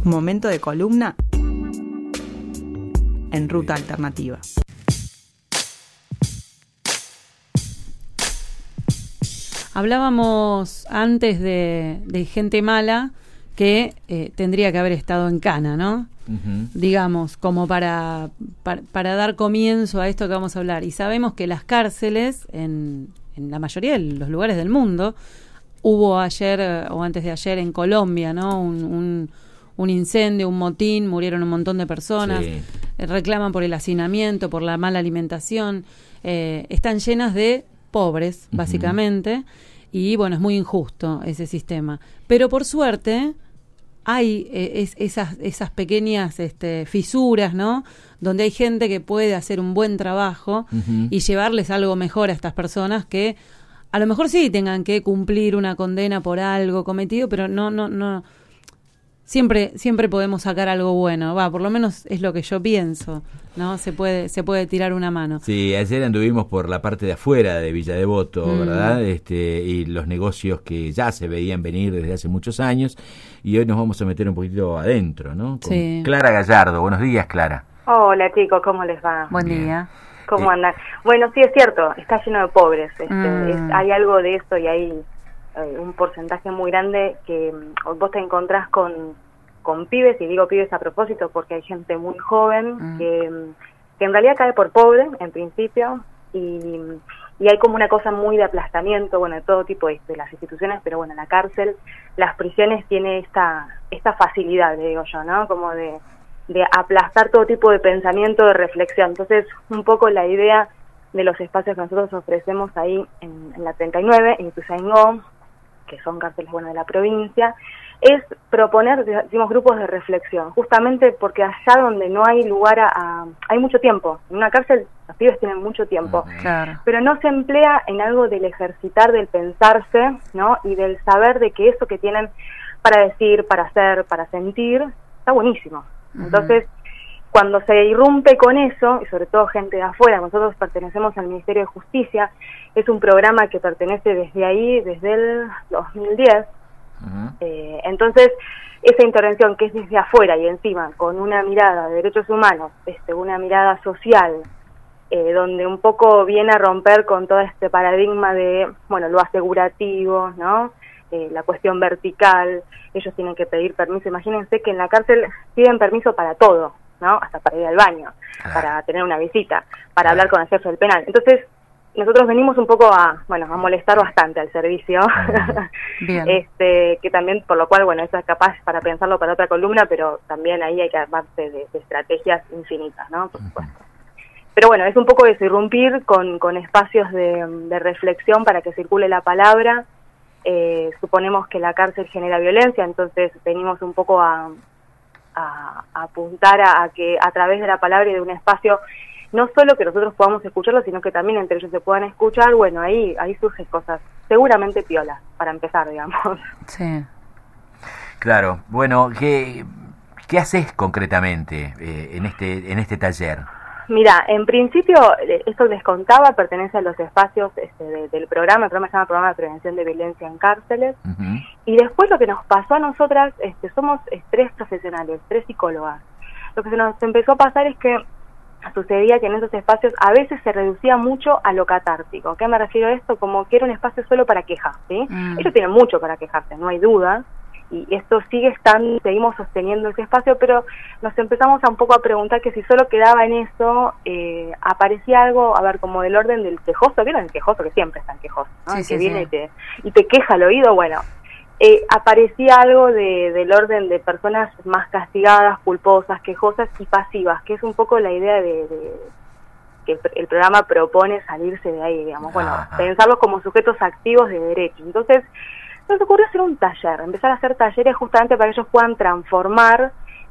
Un momento de columna en Ruta Alternativa. Hablábamos antes de gente mala que tendría que haber estado en cana, ¿no? Uh-huh. Digamos, como para dar comienzo a esto que vamos a hablar. Y sabemos que las cárceles, en la mayoría de los lugares del mundo, hubo ayer o antes de ayer en Colombia, ¿no? Un incendio, un motín, murieron un montón de personas, sí. Reclaman por el hacinamiento, por la mala alimentación, están llenas de pobres, básicamente, y bueno, es muy injusto ese sistema. Pero por suerte hay esas pequeñas fisuras, ¿no? Donde hay gente que puede hacer un buen trabajo y llevarles algo mejor a estas personas que a lo mejor sí tengan que cumplir una condena por algo cometido, pero no. Siempre podemos sacar algo bueno, por lo menos es lo que yo pienso, ¿no? Se puede tirar una mano. Sí, ayer anduvimos por la parte de afuera de Villa Devoto, ¿verdad? Y los negocios que ya se veían venir desde hace muchos años, y hoy nos vamos a meter un poquito adentro, ¿no? Con sí. Clara Gallardo. Buenos días, Clara. Hola, chicos, ¿cómo les va? Buen día. ¿Cómo andan? Bueno, sí, es cierto, está lleno de pobres. Hay algo de eso y hay un porcentaje muy grande que vos te encontrás con pibes, y digo pibes a propósito porque hay gente muy joven que en realidad cae por pobre, en principio, y hay como una cosa muy de aplastamiento, bueno, de todo tipo de las instituciones, pero bueno, la cárcel, las prisiones tiene esta facilidad, digo yo, ¿no? Como de aplastar todo tipo de pensamiento, de reflexión. Entonces, un poco la idea de los espacios que nosotros ofrecemos ahí en la 39, en Ituzaingó, que son cárceles, bueno, de la provincia, es proponer, decimos, grupos de reflexión, justamente porque allá donde no hay lugar hay mucho tiempo. En una cárcel los pibes tienen mucho tiempo, claro. Pero no se emplea en algo del ejercitar, del pensarse, ¿no? Y del saber de que eso que tienen para decir, para hacer, para sentir, está buenísimo. Entonces, cuando se irrumpe con eso, y sobre todo gente de afuera, nosotros pertenecemos al Ministerio de Justicia, es un programa que pertenece desde ahí, desde el 2010, entonces esa intervención que es desde afuera y encima con una mirada de derechos humanos, una mirada social, donde un poco viene a romper con todo este paradigma de, bueno, lo asegurativo, ¿no? La cuestión vertical, ellos tienen que pedir permiso. Imagínense que en la cárcel piden permiso para todo, ¿no? Hasta para ir al baño, para tener una visita, para hablar con el jefe del penal. Entonces, nosotros venimos un poco a molestar bastante al servicio, Bien. Que también, por lo cual, bueno, eso es capaz para pensarlo para otra columna, pero también ahí hay que armarse de estrategias infinitas, ¿no? Por supuesto. Pero bueno, es un poco eso, irrumpir con espacios de reflexión para que circule la palabra. Suponemos que la cárcel genera violencia, entonces venimos un poco a apuntar a que a través de la palabra y de un espacio, no solo que nosotros podamos escucharlo, sino que también entre ellos se puedan escuchar. Bueno, ahí surgen cosas seguramente piolas, para empezar, digamos. Sí. Claro. Bueno, ¿qué haces concretamente en este taller? Mira, en principio, esto que les contaba pertenece a los espacios del programa. El programa se llama Programa de Prevención de Violencia en Cárceles. Y después lo que nos pasó a nosotras, somos 3 profesionales, 3 psicólogas. Lo que se nos empezó a pasar es que sucedía que en esos espacios a veces se reducía mucho a lo catártico. ¿A qué me refiero a esto? Como que era un espacio solo para quejas, ¿sí? Ellos tienen mucho para quejarse, no hay duda. Y esto seguimos sosteniendo ese espacio, pero nos empezamos un poco a preguntar que si solo quedaba en eso, aparecía algo, a ver, como del orden del quejoso. ¿Vieron el quejoso? Que siempre está el quejoso, ¿no? Sí, que viene y te queja al oído. Bueno, aparecía algo del orden de personas más castigadas, culposas, quejosas y pasivas, que es un poco la idea de que el programa propone salirse de ahí, digamos. Bueno, pensarlos como sujetos activos de derecho. Entonces, nos ocurrió hacer un taller, empezar a hacer talleres justamente para que ellos puedan transformar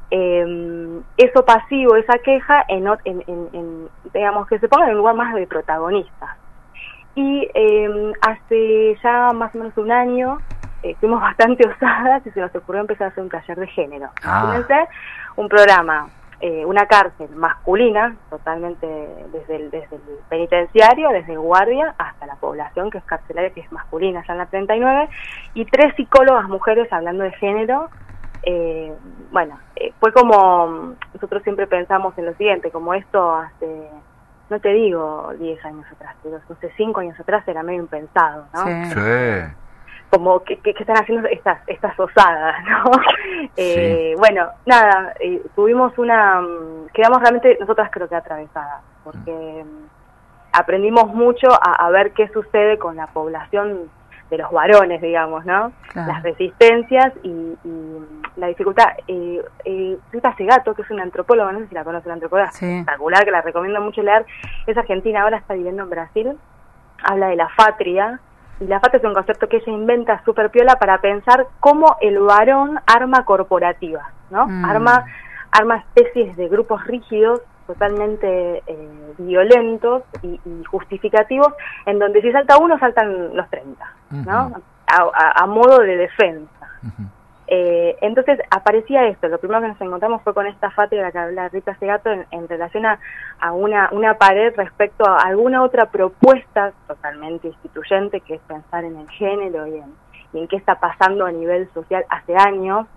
eso pasivo, esa queja, en digamos, que se pongan en un lugar más de protagonistas. Y hace ya más o menos un año fuimos bastante osadas y se nos ocurrió empezar a hacer un taller de género. Fíjense, un programa, una cárcel masculina, totalmente desde el penitenciario, desde el guardia hasta la población que es carcelaria, que es masculina, ya en la 39, y 3 psicólogas mujeres hablando de género, bueno, fue como, nosotros siempre pensamos en lo siguiente, como esto hace, no te digo 10 años atrás, pero hace 5 años atrás era medio impensado, ¿no? Sí. Como que están haciendo estas osadas, ¿no? Sí. Bueno, nada, tuvimos quedamos realmente nosotras creo que atravesadas, porque aprendimos mucho a ver qué sucede con la población de los varones, digamos, ¿no? Claro. Las resistencias y la dificultad. Rita Segato, que es una antropóloga, no sé si la conoce, la antropóloga espectacular, que la recomiendo mucho leer, es argentina, ahora está viviendo en Brasil, habla de la fatria, y la fatria es un concepto que ella inventa súper piola para pensar cómo el varón arma corporativas, ¿no? Arma especies de grupos rígidos, totalmente violentos y justificativos, en donde si salta uno, saltan los 30, ¿no? A modo de defensa. Entonces aparecía esto, lo primero que nos encontramos fue con esta fatria de la que habla Rita Segato en relación a una pared respecto a alguna otra propuesta totalmente instituyente, que es pensar en el género y en qué está pasando a nivel social hace años.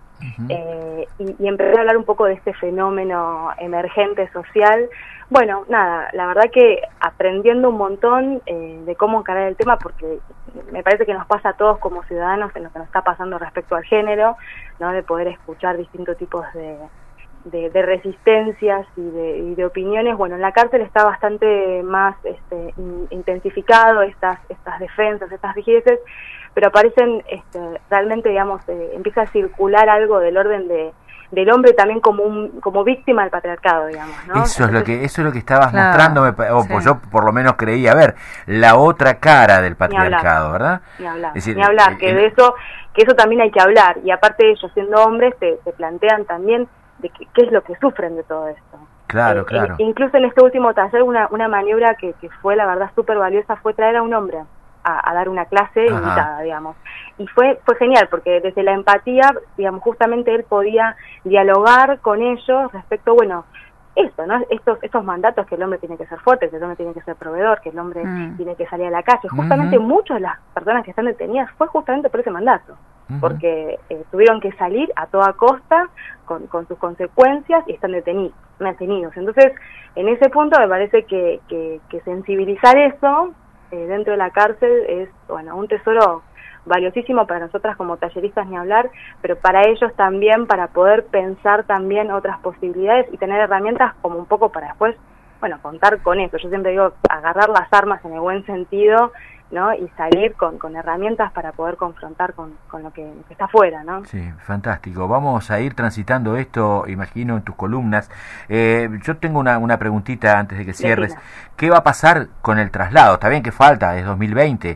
Y empecé a hablar un poco de este fenómeno emergente social. Bueno, nada, la verdad que aprendiendo un montón de cómo encarar el tema, porque me parece que nos pasa a todos como ciudadanos en lo que nos está pasando respecto al género, ¿no? De poder escuchar distintos tipos de resistencias y de opiniones. Bueno, en la cárcel está bastante más intensificado estas defensas, estas rigideces, pero aparecen realmente, digamos, empieza a circular algo del orden del hombre también como víctima del patriarcado, digamos, ¿no? Eso es lo que estabas mostrándome, pues yo por lo menos creía ver la otra cara del patriarcado, ¿verdad? Ni hablar, es decir, ni hablar, que eso también hay que hablar, y aparte de ellos siendo hombres se plantean también de qué es lo que sufren de todo esto. Claro, claro. Incluso en este último taller una maniobra que fue la verdad súper valiosa fue traer a un hombre a dar una clase invitada, digamos. Y fue genial, porque desde la empatía, digamos, justamente él podía dialogar con ellos respecto, bueno, esto, ¿no? Estos mandatos, que el hombre tiene que ser fuerte, que el hombre tiene que ser proveedor, que el hombre tiene que salir a la calle. Justamente muchas de las personas que están detenidas fue justamente por ese mandato, porque tuvieron que salir a toda costa con sus consecuencias y están detenidos. Entonces, en ese punto me parece que sensibilizar eso dentro de la cárcel es, bueno, un tesoro valiosísimo para nosotras como talleristas, ni hablar, pero para ellos también, para poder pensar también otras posibilidades y tener herramientas como un poco para después, bueno, contar con eso. Yo siempre digo, agarrar las armas en el buen sentido, ¿no? Y salir con herramientas para poder confrontar con lo que está afuera, ¿no? Sí, fantástico. Vamos a ir transitando esto, imagino, en tus columnas. Yo tengo una preguntita antes de que cierres. ¿Qué va a pasar con el traslado? Está bien que falta, es 2020,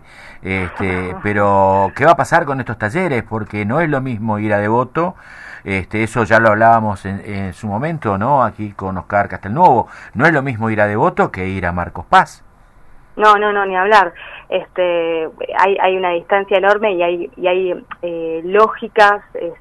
pero ¿qué va a pasar con estos talleres? Porque no es lo mismo ir a Devoto, eso ya lo hablábamos en su momento, ¿no? Aquí con Oscar Castelnuovo. No es lo mismo ir a Devoto que ir a Marcos Paz. No, ni hablar. Hay una distancia enorme y hay lógicas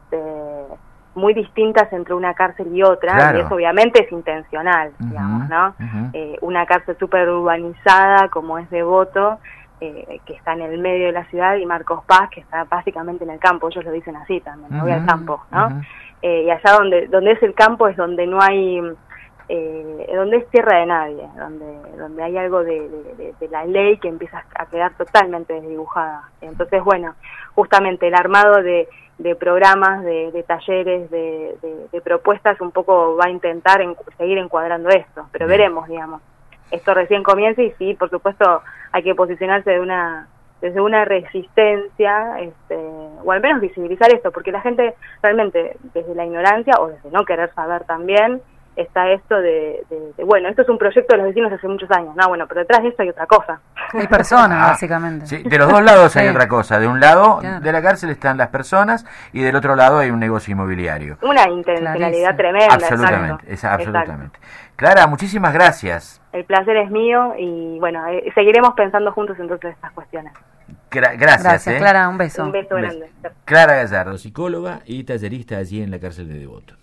muy distintas entre una cárcel y otra, claro. Y eso obviamente es intencional, digamos, ¿no? Una cárcel súper urbanizada como es Devoto, que está en el medio de la ciudad, y Marcos Paz, que está básicamente en el campo. Ellos lo dicen así también, voy al campo, ¿no? Y allá donde es el campo es donde no hay... donde es tierra de nadie, donde hay algo de la ley que empieza a quedar totalmente desdibujada. Entonces, bueno, justamente el armado de programas, de talleres, de propuestas, un poco va a intentar seguir encuadrando esto, pero veremos, digamos. Esto recién comienza y sí, por supuesto, hay que posicionarse desde una resistencia, o al menos visibilizar esto, porque la gente realmente, desde la ignorancia o desde no querer saber también, está esto de bueno, esto es un proyecto de los vecinos hace muchos años, no, bueno, pero detrás de esto hay otra cosa. Hay personas, básicamente. Sí, de los dos lados hay otra cosa. De un lado de la cárcel están las personas y del otro lado hay un negocio inmobiliario. Una intencionalidad tremenda. Absolutamente, absolutamente. Clara, muchísimas gracias. El placer es mío y bueno, seguiremos pensando juntos entonces estas cuestiones. Gracias, Clara, un beso. Un beso grande. Clara Gallardo, psicóloga y tallerista allí en la cárcel de Devoto.